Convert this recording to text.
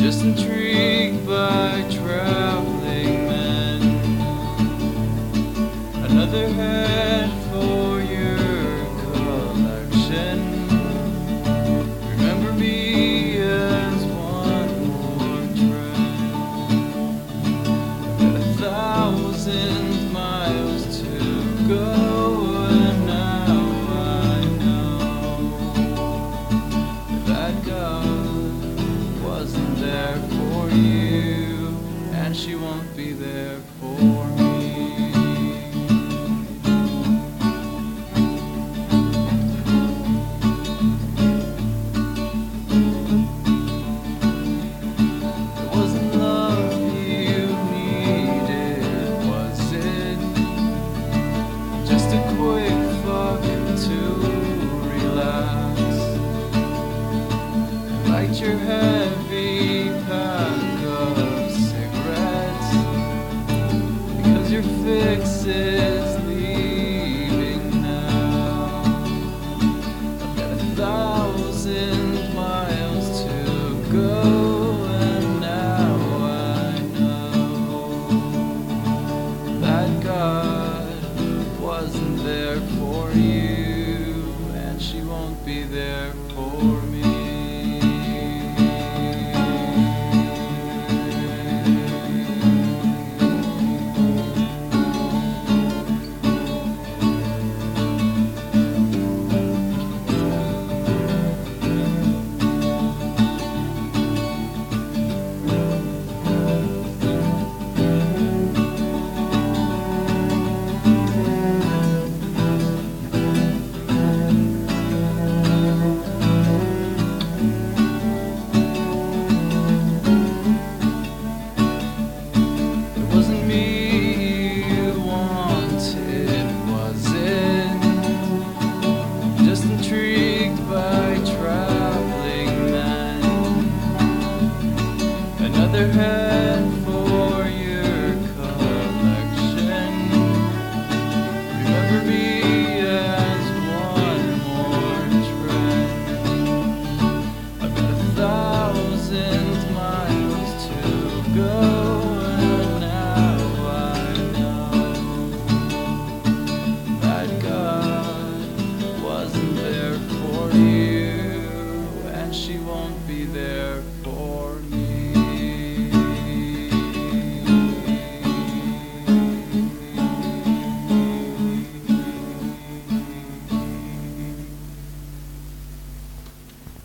just intrigued by traveling men. Another head for your collection. Remember me as one more trend. I've got 1,000 miles to go, and now I know that God wasn't there for you, and she won't be there for me. It wasn't love you needed, was it? Just a quick fuck to relax. Light your heavy pack of cigarettes, because your fix is leaving now. I've got 1,000 miles to go.